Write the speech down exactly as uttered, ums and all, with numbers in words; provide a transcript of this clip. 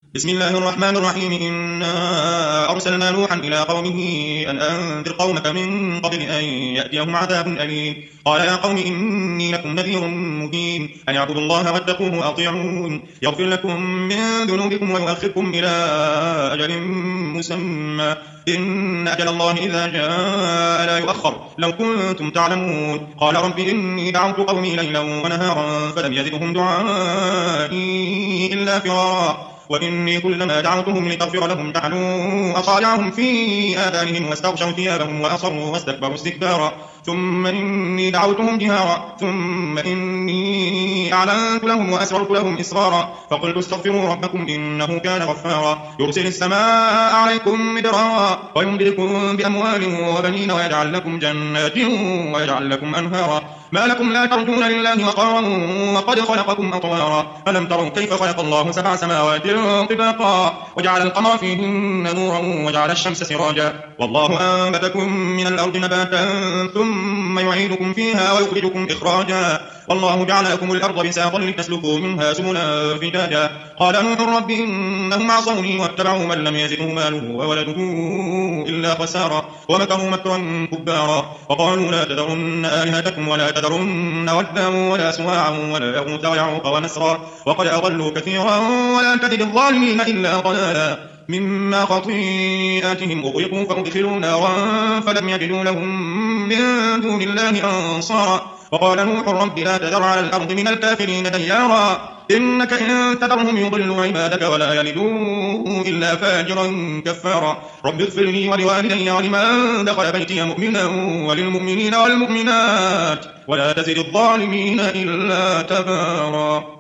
بسم الله الرحمن الرحيم إنا أرسلنا نوحا إلى قومه أن أنذر قومك من قبل أن يأتيهم عذاب أليم. قال يا قوم إني لكم نذير مبين أن اعبدوا الله واتقوه وأطيعون يغفر لكم من ذنوبكم ويؤخركم إلى أجل مسمى إن أجل الله إذا جاء لا يؤخر لو كنتم تعلمون. قال رب إني دعوت قومي ليلا ونهارا فلم يزدهم دعائي إلا فرارا وإني كلما دعوتهم لتغفر لهم جعلوا أصابعهم في آذانهم واستغشوا ثيابهم وأصروا واستكبروا استكبارا ثم إني دعوتهم جهارا ثم إني أعلنت لهم وأسررت لهم إسرارا فقلت استغفروا ربكم إنه كان غفارا يرسل السماء عليكم مدرارا ويمددكم بأموال وبنين ويجعل لكم جنات ويجعل لكم أنهارا ما لكم لا ترجون لله وقارا وقد خلقكم أطوارا ألم تروا كيف خلق الله سبع سماوات طباقا وجعل القمر فيهن نورا وجعل الشمس سراجا والله أنبتكم من الأرض نباتا ثم يعيدكم فيها ويخرجكم إخراجا والله جعل لكم الأرض بساطا لتسلكوا منها سبلا فجاجا. قال نوح رب إنهم عصوني واتبعوا من لم يزده ماله وولده إلا خسارا ومكروا مكرا كبارا وقالوا لا تذرن آلهتكم ولا تذرن ودا ولا سواعا ولا يغوث ويعوق ونسرا وقد أضلوا كثيرا ولا تزد الظالمين إلا ضلالا مما خطيئاتهم أغرقوا فأدخلوا نارا فلم يجدوا لهم من دون الله أنصارا. وقال نوح رب لا تذر على الأرض من الكافرين ديارا إنك إن تذرهم يضلوا عبادك ولا يلدوا إلا فاجرا كفارا. رب اغفر لي ولوالدي ولمن دخل بيتي مؤمنا وللمؤمنين والمؤمنات ولا تزد الظالمين إلا تبارا.